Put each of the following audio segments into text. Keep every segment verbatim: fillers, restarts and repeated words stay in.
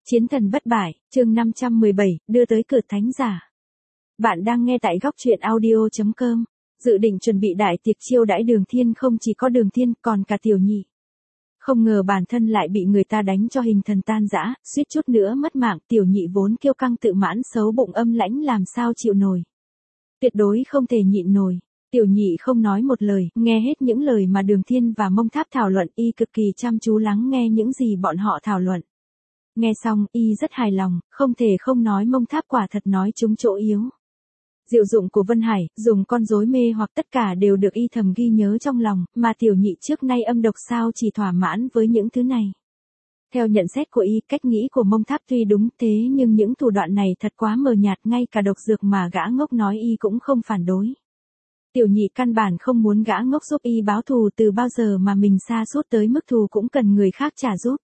Chiến thần bất bại, chương năm trăm mười bảy, đưa tới cửa thánh giả. Bạn đang nghe tại góc truyện audio chấm com. Dự định chuẩn bị đại tiệc chiêu đãi Đường Thiên không chỉ có Đường Thiên còn cả Tiểu Nhị. Không ngờ bản thân lại bị người ta đánh cho hình thần tan rã, suýt chút nữa mất mạng. Tiểu Nhị vốn kiêu căng tự mãn xấu bụng âm lãnh làm sao chịu nổi. Tuyệt đối không thể nhịn nổi. Tiểu Nhị không nói một lời, nghe hết những lời mà Đường Thiên và Mông Tháp thảo luận, y cực kỳ chăm chú lắng nghe những gì bọn họ thảo luận. Nghe xong, y rất hài lòng, không thể không nói Mông Tháp quả thật nói trúng chỗ yếu. Diệu dụng của Vân Hải, dùng con rối mê hoặc tất cả đều được y thầm ghi nhớ trong lòng, mà Tiểu Nhị trước nay âm độc sao chỉ thỏa mãn với những thứ này. Theo nhận xét của y, cách nghĩ của Mông Tháp tuy đúng thế nhưng những thủ đoạn này thật quá mờ nhạt, ngay cả độc dược mà gã ngốc nói y cũng không phản đối. Tiểu Nhị căn bản không muốn gã ngốc giúp y báo thù, từ bao giờ mà mình sa sút tới mức thù cũng cần người khác trả giúp.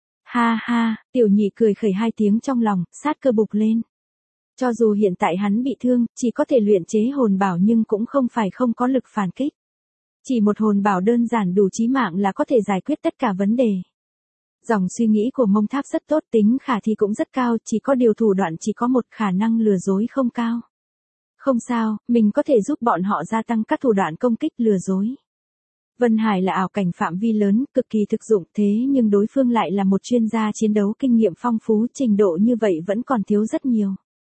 Ha ha, Tiểu Nhị cười khẩy hai tiếng trong lòng, sát cơ bục lên. Cho dù hiện tại hắn bị thương, chỉ có thể luyện chế hồn bảo nhưng cũng không phải không có lực phản kích. Chỉ một hồn bảo đơn giản đủ chí mạng là có thể giải quyết tất cả vấn đề. Dòng suy nghĩ của Mông Tháp rất tốt, tính khả thi cũng rất cao, chỉ có điều thủ đoạn chỉ có một, khả năng lừa dối không cao. Không sao, mình có thể giúp bọn họ gia tăng các thủ đoạn công kích lừa dối. Vân Hải là ảo cảnh phạm vi lớn, cực kỳ thực dụng, thế nhưng đối phương lại là một chuyên gia chiến đấu kinh nghiệm phong phú, trình độ như vậy vẫn còn thiếu rất nhiều.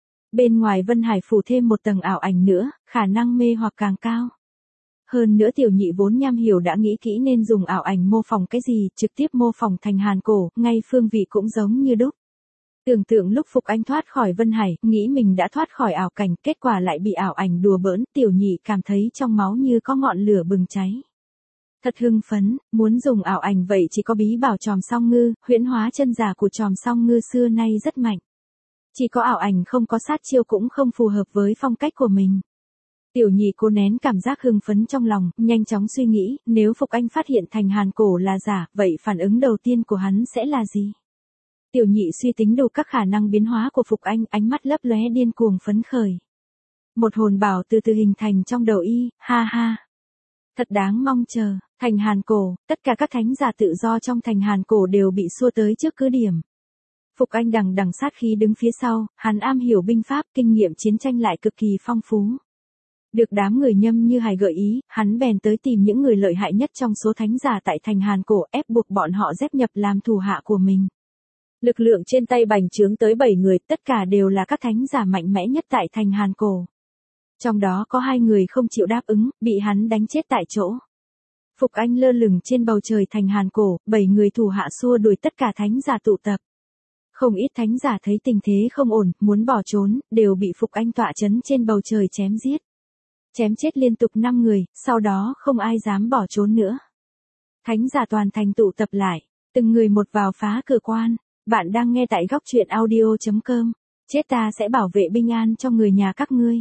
Bên ngoài Vân Hải phủ thêm một tầng ảo ảnh nữa, khả năng mê hoặc càng cao. Hơn nữa Tiểu Nhị vốn nham hiểu đã nghĩ kỹ nên dùng ảo ảnh mô phỏng cái gì, trực tiếp mô phỏng thành hàn cổ, ngay phương vị cũng giống như đúc. Tưởng tượng lúc Phục Anh thoát khỏi Vân Hải, nghĩ mình đã thoát khỏi ảo cảnh, kết quả lại bị ảo ảnh đùa bỡn, Tiểu Nhị cảm thấy trong máu như có ngọn lửa bừng cháy. Thật hưng phấn, muốn dùng ảo ảnh vậy chỉ có bí bảo Tròm Song Ngư, huyễn hóa chân giả của Tròm Song Ngư xưa nay rất mạnh. Chỉ có ảo ảnh không có sát chiêu cũng không phù hợp với phong cách của mình. Tiểu Nhị cố nén cảm giác hưng phấn trong lòng, nhanh chóng suy nghĩ, nếu Phục Anh phát hiện thành hàn cổ là giả, vậy phản ứng đầu tiên của hắn sẽ là gì? Tiểu Nhị suy tính đủ các khả năng biến hóa của Phục Anh, ánh mắt lấp lóe điên cuồng phấn khởi. Một hồn bảo từ từ hình thành trong đầu y, ha ha. Thật đáng mong chờ, thành hàn cổ, tất cả các thánh giả tự do trong thành hàn cổ đều bị xua tới trước cứ điểm. Phục Anh đằng đằng sát khí đứng phía sau, hắn am hiểu binh pháp, kinh nghiệm chiến tranh lại cực kỳ phong phú. Được đám người Nhâm Như Hải gợi ý, hắn bèn tới tìm những người lợi hại nhất trong số thánh giả tại thành hàn cổ, ép buộc bọn họ dép nhập làm thủ hạ của mình. Lực lượng trên tay bành trướng tới bảy người, tất cả đều là các thánh giả mạnh mẽ nhất tại thành hàn cổ. Trong đó có hai người không chịu đáp ứng, bị hắn đánh chết tại chỗ. Phục Anh lơ lửng trên bầu trời thành hàn cổ, bảy người thủ hạ xua đuổi tất cả thánh giả tụ tập. Không ít thánh giả thấy tình thế không ổn, muốn bỏ trốn, đều bị Phục Anh tọa chấn trên bầu trời chém giết. Chém chết liên tục năm người, sau đó không ai dám bỏ trốn nữa. Thánh giả toàn thành tụ tập lại, từng người một vào phá cửa quan. Bạn đang nghe tại góc truyện audio chấm com. Chết ta sẽ bảo vệ bình an cho người nhà các ngươi.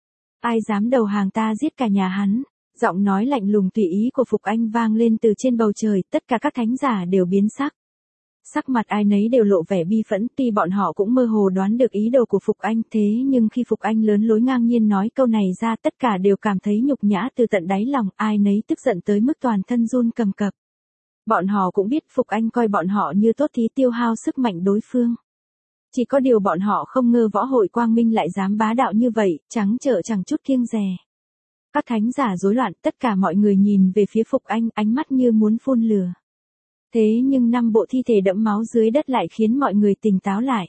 Ai dám đầu hàng ta giết cả nhà hắn. Giọng nói lạnh lùng tùy ý của Phục Anh vang lên từ trên bầu trời, tất cả các thánh giả đều biến sắc. Sắc mặt ai nấy đều lộ vẻ bi phẫn, tuy bọn họ cũng mơ hồ đoán được ý đồ của Phục Anh, thế nhưng khi Phục Anh lớn lối ngang nhiên nói câu này ra, tất cả đều cảm thấy nhục nhã từ tận đáy lòng, ai nấy tức giận tới mức toàn thân run cầm cập. Bọn họ cũng biết Phục Anh coi bọn họ như tốt thí tiêu hao sức mạnh đối phương. Chỉ có điều bọn họ không ngờ võ hội Quang Minh lại dám bá đạo như vậy, trắng trợn chẳng chút kiêng dè. Các thánh giả rối loạn, tất cả mọi người nhìn về phía Phục Anh, ánh mắt như muốn phun lửa. Thế nhưng năm bộ thi thể đẫm máu dưới đất lại khiến mọi người tỉnh táo lại.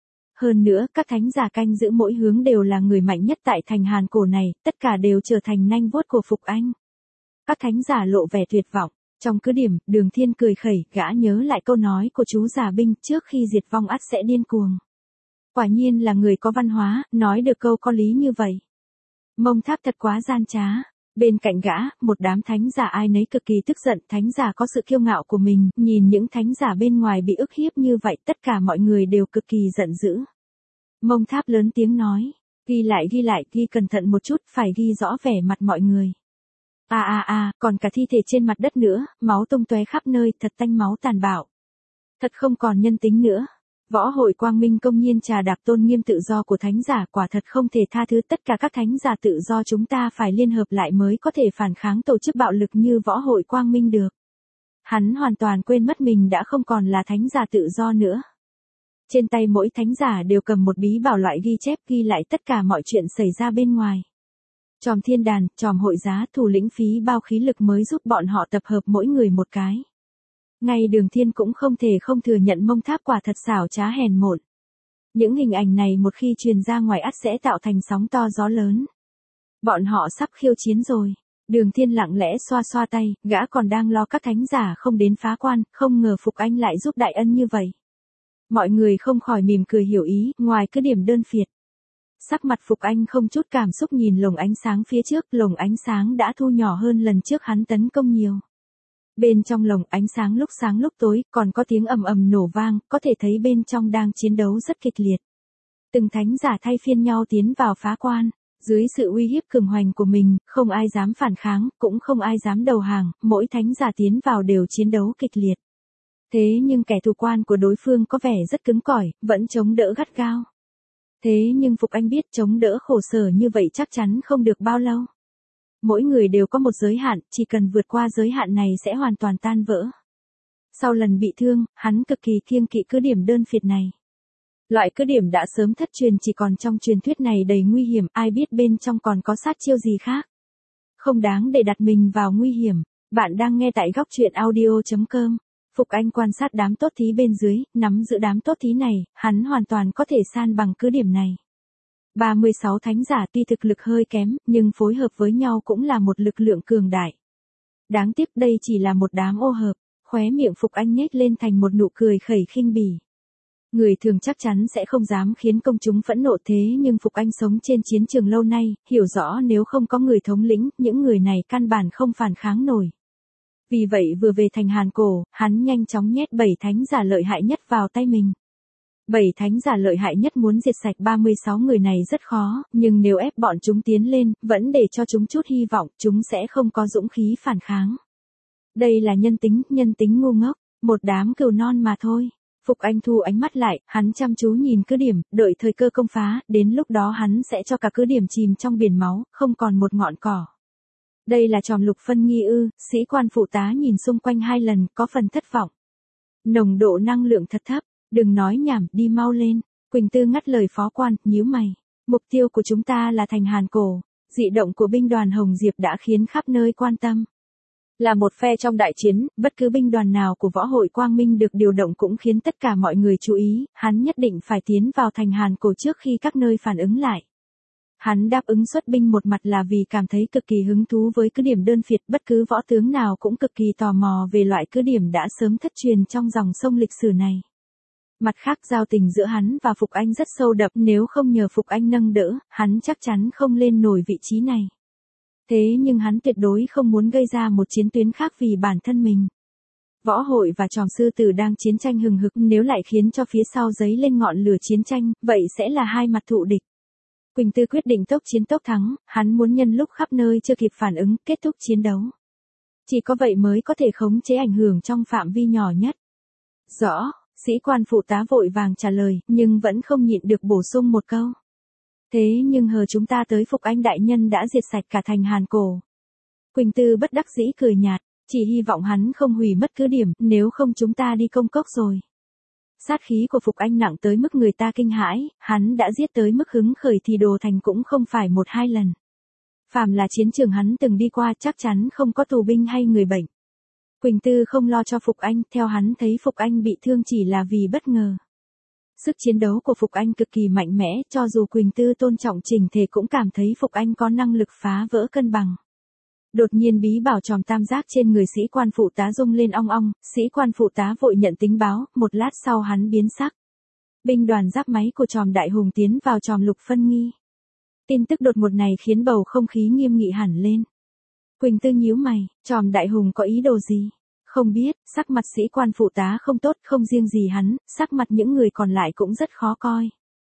Hơn nữa, các thánh giả canh giữ mỗi hướng đều là người mạnh nhất tại thành hàn cổ này, tất cả đều trở thành nanh vuốt của Phục Anh. Các thánh giả lộ vẻ tuyệt vọng. Trong cứ điểm, Đường Thiên cười khẩy, gã nhớ lại câu nói của chú già binh, trước khi diệt vong ắt sẽ điên cuồng. Quả nhiên là người có văn hóa, nói được câu có lý như vậy. Mông Tháp thật quá gian trá. Bên cạnh gã, một đám thánh giả ai nấy cực kỳ tức giận, thánh giả có sự kiêu ngạo của mình, nhìn những thánh giả bên ngoài bị ức hiếp như vậy, tất cả mọi người đều cực kỳ giận dữ. Mông Tháp lớn tiếng nói, ghi lại ghi lại, ghi cẩn thận một chút, phải ghi rõ vẻ mặt mọi người. À à à, còn cả thi thể trên mặt đất nữa, máu tung tóe khắp nơi, thật tanh máu tàn bạo. Thật không còn nhân tính nữa. Võ hội Quang Minh công nhiên trà đạp tôn nghiêm tự do của thánh giả, quả thật không thể tha thứ, tất cả các thánh giả tự do chúng ta phải liên hợp lại mới có thể phản kháng tổ chức bạo lực như Võ hội Quang Minh được. Hắn hoàn toàn quên mất mình đã không còn là thánh giả tự do nữa. Trên tay mỗi thánh giả đều cầm một bí bảo loại ghi chép ghi lại tất cả mọi chuyện xảy ra bên ngoài. Tròm thiên đàn, tròm hội giá, thủ lĩnh phí bao khí lực mới giúp bọn họ tập hợp mỗi người một cái. Ngay Đường Thiên cũng không thể không thừa nhận Mông Tháp quả thật xảo trá hèn mọn. Những hình ảnh này một khi truyền ra ngoài ắt sẽ tạo thành sóng to gió lớn. Bọn họ sắp khiêu chiến rồi. Đường Thiên lặng lẽ xoa xoa tay, gã còn đang lo các thánh giả không đến phá quan, không ngờ Phục Anh lại giúp đại ân như vậy. Mọi người không khỏi mỉm cười hiểu ý, ngoài cứ điểm đơn phiệt. Sắc mặt Phục Anh không chút cảm xúc nhìn lồng ánh sáng phía trước, lồng ánh sáng đã thu nhỏ hơn lần trước hắn tấn công nhiều. Bên trong lồng ánh sáng lúc sáng lúc tối, còn có tiếng ầm ầm nổ vang, có thể thấy bên trong đang chiến đấu rất kịch liệt. Từng thánh giả thay phiên nhau tiến vào phá quan, dưới sự uy hiếp cường hoành của mình, không ai dám phản kháng, cũng không ai dám đầu hàng, mỗi thánh giả tiến vào đều chiến đấu kịch liệt. Thế nhưng kẻ thù quan của đối phương có vẻ rất cứng cỏi, vẫn chống đỡ gắt gao. Thế nhưng Phục Anh biết chống đỡ khổ sở như vậy chắc chắn không được bao lâu. Mỗi người đều có một giới hạn, chỉ cần vượt qua giới hạn này sẽ hoàn toàn tan vỡ. Sau lần bị thương, hắn cực kỳ kiêng kỵ cứ điểm đơn phiệt này. Loại cứ điểm đã sớm thất truyền chỉ còn trong truyền thuyết này đầy nguy hiểm, ai biết bên trong còn có sát chiêu gì khác. Không đáng để đặt mình vào nguy hiểm. Bạn đang nghe tại góc truyện audio chấm com. Phục Anh quan sát đám tốt thí bên dưới, nắm giữ đám tốt thí này, hắn hoàn toàn có thể san bằng cứ điểm này. ba mươi sáu thánh giả tuy thực lực hơi kém, nhưng phối hợp với nhau cũng là một lực lượng cường đại. Đáng tiếc đây chỉ là một đám ô hợp, khóe miệng Phục Anh nhếch lên thành một nụ cười khẩy khinh bỉ. Người thường chắc chắn sẽ không dám khiến công chúng phẫn nộ thế nhưng Phục Anh sống trên chiến trường lâu nay, hiểu rõ nếu không có người thống lĩnh, những người này căn bản không phản kháng nổi. Vì vậy vừa về thành Hàn Cổ, hắn nhanh chóng nhét bảy thánh giả lợi hại nhất vào tay mình. Bảy thánh giả lợi hại nhất muốn diệt sạch ba mươi sáu người này rất khó, nhưng nếu ép bọn chúng tiến lên, vẫn để cho chúng chút hy vọng, chúng sẽ không có dũng khí phản kháng. Đây là nhân tính, nhân tính ngu ngốc, một đám cừu non mà thôi. Phục Anh thu ánh mắt lại, hắn chăm chú nhìn cứ điểm, đợi thời cơ công phá, đến lúc đó hắn sẽ cho cả cứ điểm chìm trong biển máu, không còn một ngọn cỏ. Đây là tròm lục phân nghi ư, sĩ quan phụ tá nhìn xung quanh hai lần, có phần thất vọng. Nồng độ năng lượng thật thấp, đừng nói nhảm, đi mau lên. Quỳnh Tư ngắt lời phó quan, nhíu mày. Mục tiêu của chúng ta là thành Hàn Cổ. Dị động của binh đoàn Hồng Diệp đã khiến khắp nơi quan tâm. Là một phe trong đại chiến, bất cứ binh đoàn nào của võ hội Quang Minh được điều động cũng khiến tất cả mọi người chú ý, hắn nhất định phải tiến vào thành Hàn Cổ trước khi các nơi phản ứng lại. Hắn đáp ứng xuất binh một mặt là vì cảm thấy cực kỳ hứng thú với cứ điểm đơn phiệt, bất cứ võ tướng nào cũng cực kỳ tò mò về loại cứ điểm đã sớm thất truyền trong dòng sông lịch sử này. Mặt khác giao tình giữa hắn và Phục Anh rất sâu đậm, nếu không nhờ Phục Anh nâng đỡ, hắn chắc chắn không lên nổi vị trí này. Thế nhưng hắn tuyệt đối không muốn gây ra một chiến tuyến khác vì bản thân mình. Võ hội và tròm sư tử đang chiến tranh hừng hực, nếu lại khiến cho phía sau dấy lên ngọn lửa chiến tranh, vậy sẽ là hai mặt thù địch. Quỳnh Tư quyết định tốc chiến tốc thắng, hắn muốn nhân lúc khắp nơi chưa kịp phản ứng, kết thúc chiến đấu. Chỉ có vậy mới có thể khống chế ảnh hưởng trong phạm vi nhỏ nhất. Rõ, sĩ quan phụ tá vội vàng trả lời, nhưng vẫn không nhịn được bổ sung một câu. Thế nhưng hờ chúng ta tới Phục Anh đại nhân đã diệt sạch cả thành Hàn Cổ. Quỳnh Tư bất đắc dĩ cười nhạt, chỉ hy vọng hắn không hủy mất cứ điểm, nếu không chúng ta đi công cốc rồi. Sát khí của Phục Anh nặng tới mức người ta kinh hãi, hắn đã giết tới mức hứng khởi thì đồ thành cũng không phải một hai lần. Phàm là chiến trường hắn từng đi qua chắc chắn không có tù binh hay người bệnh. Quỳnh Tư không lo cho Phục Anh, theo hắn thấy Phục Anh bị thương chỉ là vì bất ngờ. Sức chiến đấu của Phục Anh cực kỳ mạnh mẽ, cho dù Quỳnh Tư tôn trọng trình thể cũng cảm thấy Phục Anh có năng lực phá vỡ cân bằng. Đột nhiên bí bảo tròm tam giác trên người sĩ quan phụ tá rung lên ong ong, sĩ quan phụ tá vội nhận tính báo, một lát sau hắn biến sắc. Binh đoàn giáp máy của tròm đại hùng tiến vào tròm lục phân nghi. Tin tức đột ngột này khiến bầu không khí nghiêm nghị hẳn lên. Quỳnh Tư nhíu mày, tròm đại hùng có ý đồ gì? Không biết, sắc mặt sĩ quan phụ tá không tốt, không riêng gì hắn, sắc mặt những người còn lại cũng rất khó coi.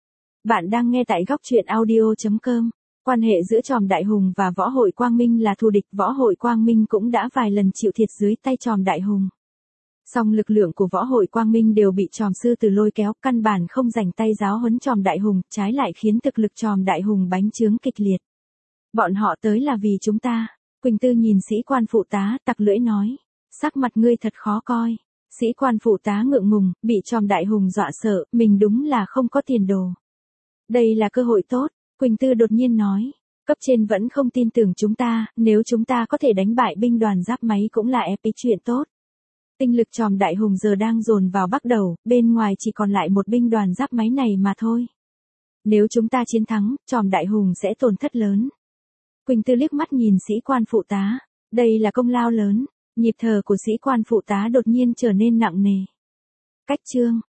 Bạn đang nghe tại góc truyện audio chấm com. Quan hệ giữa tròm đại hùng và võ hội Quang Minh là thù địch, võ hội Quang Minh cũng đã vài lần chịu thiệt dưới tay tròm đại hùng. Song lực lượng của võ hội Quang Minh đều bị tròm sư tử lôi kéo, căn bản không rảnh tay giáo huấn tròm đại hùng, trái lại khiến thực lực tròm đại hùng bánh chướng kịch liệt. Bọn họ tới là vì chúng ta. Quỳnh Tư nhìn sĩ quan phụ tá, tặc lưỡi nói. Sắc mặt ngươi thật khó coi. Sĩ quan phụ tá ngượng ngùng, bị Tròm Đại Hùng dọa sợ, mình đúng là không có tiền đồ. Đây là cơ hội tốt, Quỳnh Tư đột nhiên nói. Cấp trên vẫn không tin tưởng chúng ta, nếu chúng ta có thể đánh bại binh đoàn giáp máy cũng là ép chuyện tốt. Tinh lực Tròm Đại Hùng giờ đang dồn vào Bắc Đầu, bên ngoài chỉ còn lại một binh đoàn giáp máy này mà thôi. Nếu chúng ta chiến thắng, Tròm Đại Hùng sẽ tổn thất lớn. Quỳnh Tư liếc mắt nhìn sĩ quan phụ tá, đây là công lao lớn, nhịp thở của sĩ quan phụ tá đột nhiên trở nên nặng nề. Cách chương